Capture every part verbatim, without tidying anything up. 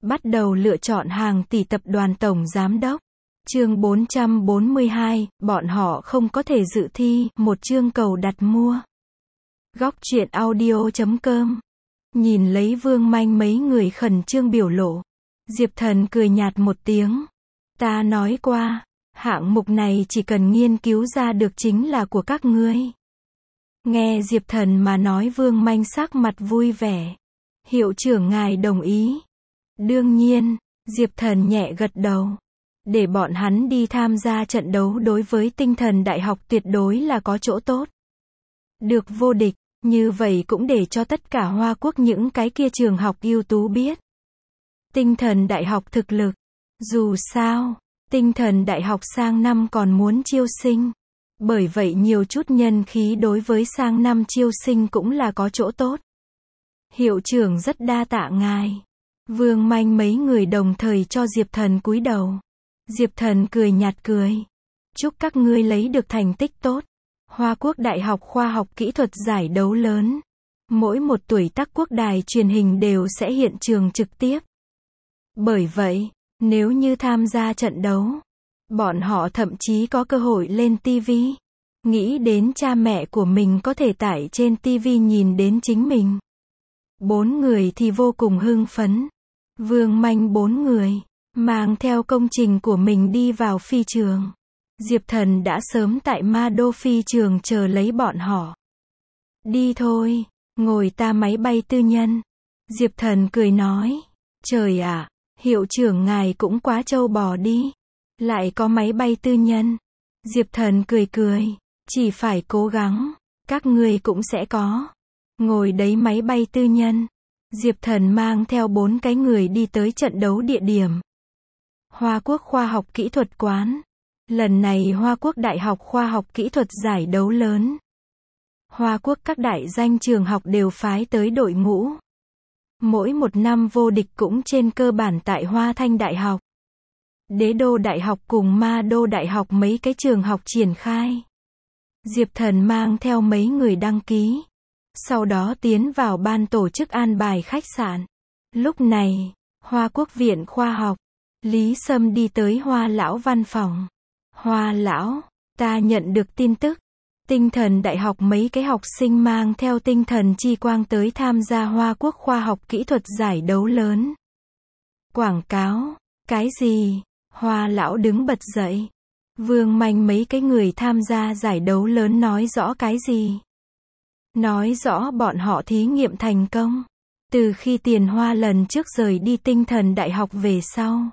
Bắt đầu lựa chọn hàng tỷ tập đoàn tổng giám đốc. Chương bốn trăm bốn mươi hai, bọn họ không có thể dự thi, một chương cầu đặt mua. Góc truyện audio chấm com. Nhìn lấy Vương Manh mấy người khẩn trương biểu lộ, Diệp Thần cười nhạt một tiếng. Ta nói qua, hạng mục này chỉ cần nghiên cứu ra được chính là của các ngươi. Nghe Diệp Thần mà nói, Vương Manh sắc mặt vui vẻ. Hiệu trưởng ngài đồng ý. Đương nhiên, Diệp Thần nhẹ gật đầu. Để bọn hắn đi tham gia trận đấu đối với Tinh Thần Đại học tuyệt đối là có chỗ tốt. Được vô địch, như vậy cũng để cho tất cả Hoa Quốc những cái kia trường học ưu tú biết. Tinh Thần Đại học thực lực. Dù sao, Tinh Thần Đại học sang năm còn muốn chiêu sinh. Bởi vậy nhiều chút nhân khí đối với sang năm chiêu sinh cũng là có chỗ tốt. Hiệu trưởng rất đa tạ ngài. Vương Manh mấy người đồng thời cho Diệp Thần cúi đầu. Diệp Thần cười nhạt cười. Chúc các ngươi lấy được thành tích tốt. Hoa Quốc Đại học Khoa học Kỹ thuật giải đấu lớn. Mỗi một tuổi tác quốc đài truyền hình đều sẽ hiện trường trực tiếp. Bởi vậy, nếu như tham gia trận đấu, bọn họ thậm chí có cơ hội lên ti vi. Nghĩ đến cha mẹ của mình có thể tải trên ti vi nhìn đến chính mình. Bốn người thì vô cùng hưng phấn. Vương Manh bốn người, mang theo công trình của mình đi vào phi trường. Diệp Thần đã sớm tại Ma Đô phi trường chờ lấy bọn họ. Đi thôi, ngồi ta máy bay tư nhân. Diệp Thần cười nói. Trời ạ, hiệu trưởng ngài cũng quá trâu bò đi. Lại có máy bay tư nhân. Diệp Thần cười cười. Chỉ phải cố gắng, các ngươi cũng sẽ có. Ngồi đấy máy bay tư nhân. Diệp Thần mang theo bốn cái người đi tới trận đấu địa điểm. Hoa Quốc Khoa học Kỹ thuật quán. Lần này Hoa Quốc Đại học Khoa học Kỹ thuật giải đấu lớn. Hoa Quốc các đại danh trường học đều phái tới đội ngũ. Mỗi một năm vô địch cũng trên cơ bản tại Hoa Thanh Đại học, Đế Đô Đại học cùng Ma Đô Đại học mấy cái trường học triển khai. Diệp Thần mang theo mấy người đăng ký. Sau đó tiến vào ban tổ chức an bài khách sạn. Lúc này, Hoa Quốc Viện Khoa học, Lý Sâm đi tới Hoa lão văn phòng. Hoa lão, ta nhận được tin tức. Tinh Thần Đại học mấy cái học sinh mang theo tinh thần chi quang tới tham gia Hoa Quốc Khoa học Kỹ thuật giải đấu lớn. Quảng cáo, cái gì? Hoa lão đứng bật dậy. Vương Manh mấy cái người tham gia giải đấu lớn nói rõ cái gì? Nói rõ bọn họ thí nghiệm thành công. Từ khi Tiền Hoa lần trước rời đi Tinh Thần Đại học về sau,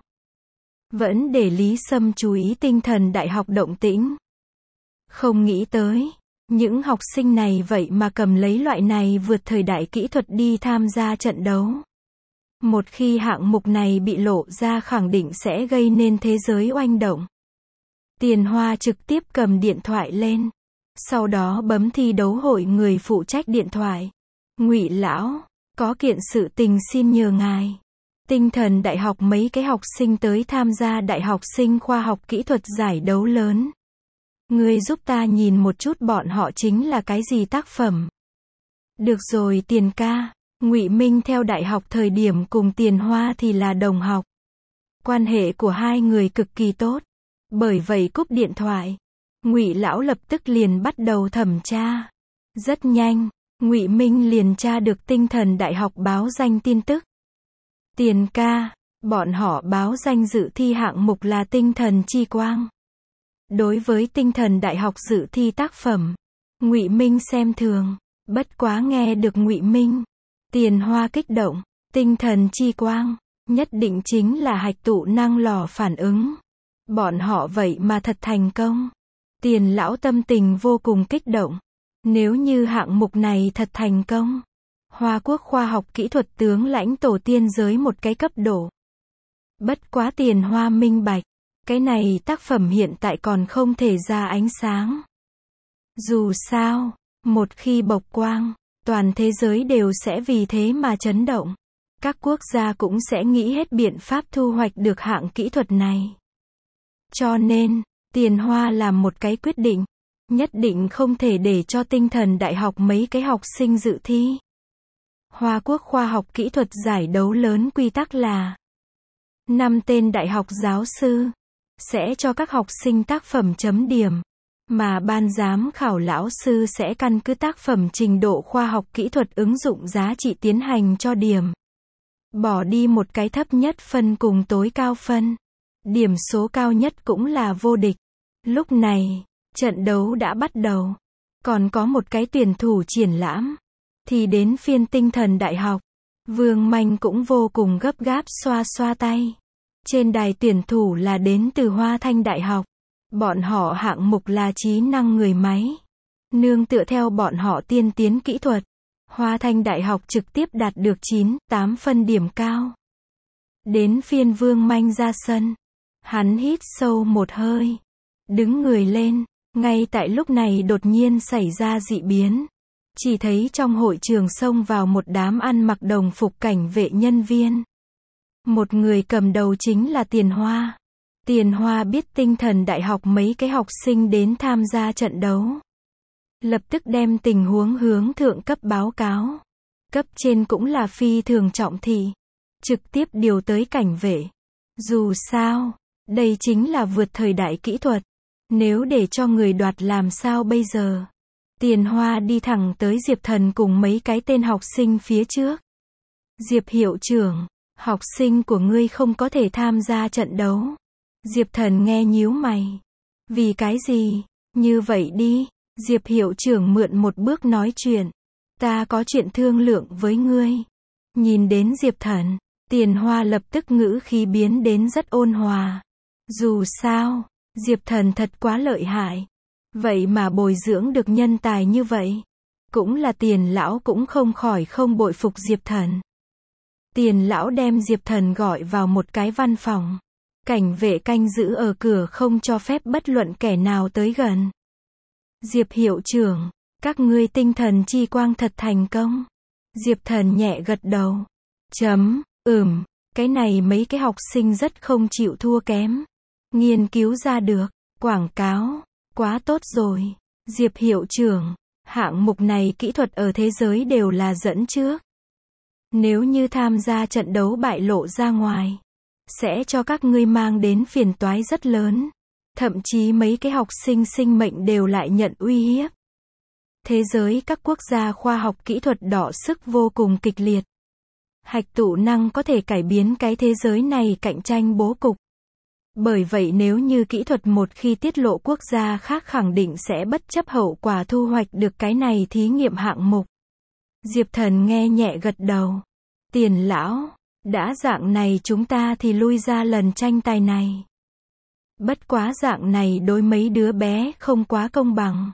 vẫn để Lý Sâm chú ý Tinh Thần Đại học động tĩnh. Không nghĩ tới, những học sinh này vậy mà cầm lấy loại này vượt thời đại kỹ thuật đi tham gia trận đấu. Một khi hạng mục này bị lộ ra khẳng định sẽ gây nên thế giới oanh động. Tiền Hoa trực tiếp cầm điện thoại lên. Sau đó bấm thi đấu hội người phụ trách điện thoại. Ngụy lão, có kiện sự tình xin nhờ ngài. Tinh Thần Đại học mấy cái học sinh tới tham gia Đại học sinh khoa học kỹ thuật giải đấu lớn. Ngươi giúp ta nhìn một chút bọn họ chính là cái gì tác phẩm. Được rồi Tiền ca. Ngụy Minh theo đại học thời điểm cùng Tiền Hoa thì là đồng học. Quan hệ của hai người cực kỳ tốt. Bởi vậy cúp điện thoại, Ngụy lão lập tức liền bắt đầu thẩm tra. Rất nhanh, Ngụy Minh liền tra được Tinh Thần Đại học báo danh tin tức. Tiền ca, bọn họ báo danh dự thi hạng mục là Tinh Thần Chi Quang. Đối với Tinh Thần Đại học dự thi tác phẩm, Ngụy Minh xem thường. Bất quá nghe được Ngụy Minh, Tiền Hoa kích động. Tinh Thần Chi Quang, nhất định chính là hạch tụ năng lò phản ứng. Bọn họ vậy mà thật thành công. Tiền lão tâm tình vô cùng kích động. Nếu như hạng mục này thật thành công, Hoa Quốc Khoa học Kỹ thuật tướng lãnh tổ tiên giới một cái cấp độ. Bất quá Tiền Hoa minh bạch, cái này tác phẩm hiện tại còn không thể ra ánh sáng. Dù sao, một khi bộc quang, toàn thế giới đều sẽ vì thế mà chấn động. Các quốc gia cũng sẽ nghĩ hết biện pháp thu hoạch được hạng kỹ thuật này. Cho nên, Tiền Hoa làm một cái quyết định, nhất định không thể để cho Tinh Thần Đại học mấy cái học sinh dự thi. Hoa Quốc Khoa học Kỹ thuật giải đấu lớn quy tắc là, năm tên đại học giáo sư sẽ cho các học sinh tác phẩm chấm điểm, mà ban giám khảo lão sư sẽ căn cứ tác phẩm trình độ khoa học kỹ thuật ứng dụng giá trị tiến hành cho điểm. Bỏ đi một cái thấp nhất phân cùng tối cao phân. Điểm số cao nhất cũng là vô địch. Lúc này, trận đấu đã bắt đầu. Còn có một cái tuyển thủ triển lãm. Thì đến phiên tinh thần đại học. Vương Manh cũng vô cùng gấp gáp xoa xoa tay. Trên đài tuyển thủ là đến từ Hoa Thanh Đại học. Bọn họ hạng mục là trí năng người máy. Nương tựa theo bọn họ tiên tiến kỹ thuật. Hoa Thanh Đại học trực tiếp đạt được chín, tám phân điểm cao. Đến phiên Vương Manh ra sân. Hắn hít sâu một hơi. Đứng người lên. Ngay tại lúc này đột nhiên xảy ra dị biến. Chỉ thấy trong hội trường xông vào một đám ăn mặc đồng phục cảnh vệ nhân viên. Một người cầm đầu chính là Tiền Hoa. Tiền Hoa biết tinh thần đại học mấy cái học sinh đến tham gia trận đấu. Lập tức đem tình huống hướng thượng cấp báo cáo. Cấp trên cũng là phi thường trọng thị. Trực tiếp điều tới cảnh vệ. Dù sao, đây chính là vượt thời đại kỹ thuật. Nếu để cho người đoạt làm sao bây giờ? Tiền Hoa đi thẳng tới Diệp Thần cùng mấy cái tên học sinh phía trước. Diệp hiệu trưởng, học sinh của ngươi không có thể tham gia trận đấu. Diệp Thần nghe nhíu mày. Vì cái gì? Như vậy đi, Diệp hiệu trưởng mượn một bước nói chuyện. Ta có chuyện thương lượng với ngươi. Nhìn đến Diệp Thần, Tiền Hoa lập tức ngữ khí biến đến rất ôn hòa. Dù sao, Diệp Thần thật quá lợi hại. Vậy mà bồi dưỡng được nhân tài như vậy. Cũng là Tiền lão cũng không khỏi không bội phục Diệp Thần. Tiền lão đem Diệp Thần gọi vào một cái văn phòng. Cảnh vệ canh giữ ở cửa không cho phép bất luận kẻ nào tới gần. Diệp hiệu trưởng, các ngươi tinh thần chi quang thật thành công. Diệp Thần nhẹ gật đầu. Chấm, ừm, cái này mấy cái học sinh rất không chịu thua kém. Nghiên cứu ra được, quảng cáo, quá tốt rồi. Diệp hiệu trưởng, hạng mục này kỹ thuật ở thế giới đều là dẫn trước. Nếu như tham gia trận đấu bại lộ ra ngoài, sẽ cho các ngươi mang đến phiền toái rất lớn. Thậm chí mấy cái học sinh sinh mệnh đều lại nhận uy hiếp. Thế giới các quốc gia khoa học kỹ thuật đọ sức vô cùng kịch liệt. Hạch tụ năng có thể cải biến cái thế giới này cạnh tranh bố cục. Bởi vậy nếu như kỹ thuật một khi tiết lộ quốc gia khác khẳng định sẽ bất chấp hậu quả thu hoạch được cái này thí nghiệm hạng mục. Diệp Thần nghe nhẹ gật đầu. Tiền lão, đã dạng này chúng ta thì lui ra lần tranh tài này. Bất quá dạng này đối mấy đứa bé không quá công bằng.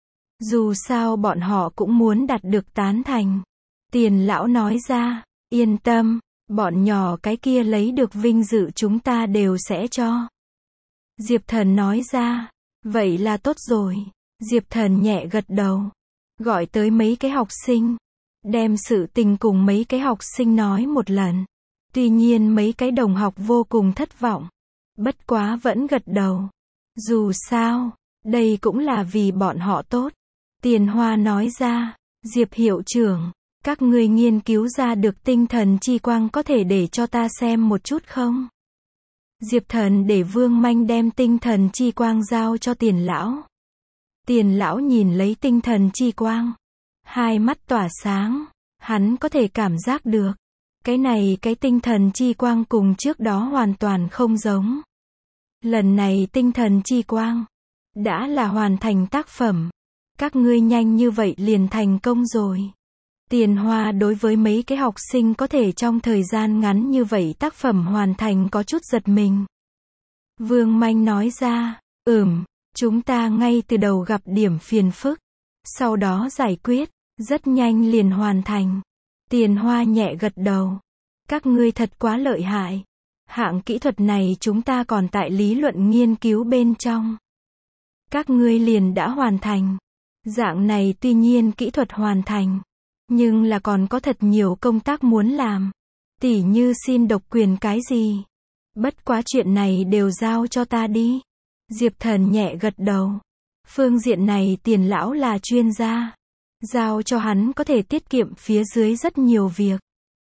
Dù sao bọn họ cũng muốn đạt được tán thành. Tiền lão nói ra, yên tâm, bọn nhỏ cái kia lấy được vinh dự chúng ta đều sẽ cho. Diệp Thần nói ra, vậy là tốt rồi. Diệp Thần nhẹ gật đầu. Gọi tới mấy cái học sinh. Đem sự tình cùng mấy cái học sinh nói một lần. Tuy nhiên mấy cái đồng học vô cùng thất vọng. Bất quá vẫn gật đầu. Dù sao, đây cũng là vì bọn họ tốt. Tiền Hoa nói ra, Diệp hiệu trưởng, các ngươi nghiên cứu ra được tinh thần chi quang có thể để cho ta xem một chút không? Diệp Thần để Vương Manh đem tinh thần chi quang giao cho Tiền lão. Tiền lão nhìn lấy tinh thần chi quang. Hai mắt tỏa sáng. Hắn có thể cảm giác được. Cái này cái tinh thần chi quang cùng trước đó hoàn toàn không giống. Lần này tinh thần chi quang đã là hoàn thành tác phẩm. Các ngươi nhanh như vậy liền thành công rồi. Tiền Hoa đối với mấy cái học sinh có thể trong thời gian ngắn như vậy tác phẩm hoàn thành có chút giật mình. Vương Manh nói ra, ừm, chúng ta ngay từ đầu gặp điểm phiền phức. Sau đó giải quyết, rất nhanh liền hoàn thành. Tiền Hoa nhẹ gật đầu. Các ngươi thật quá lợi hại. Hạng kỹ thuật này chúng ta còn tại lý luận nghiên cứu bên trong. Các ngươi liền đã hoàn thành. Dạng này tuy nhiên kỹ thuật hoàn thành. Nhưng là còn có thật nhiều công tác muốn làm. Tỉ như xin độc quyền cái gì. Bất quá chuyện này đều giao cho ta đi. Diệp Thần nhẹ gật đầu. Phương diện này Tiền lão là chuyên gia. Giao cho hắn có thể tiết kiệm phía dưới rất nhiều việc.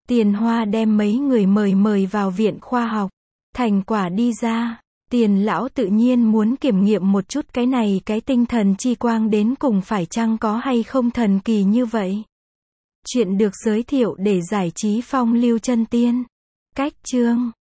Tiền Hoa đem mấy người mời mời vào viện khoa học. Thành quả đi ra, Tiền lão tự nhiên muốn kiểm nghiệm một chút cái này cái tinh thần chi quang đến cùng phải chăng có hay không thần kỳ như vậy. Chuyện được giới thiệu để giải trí phong lưu chân tiên. Cách chương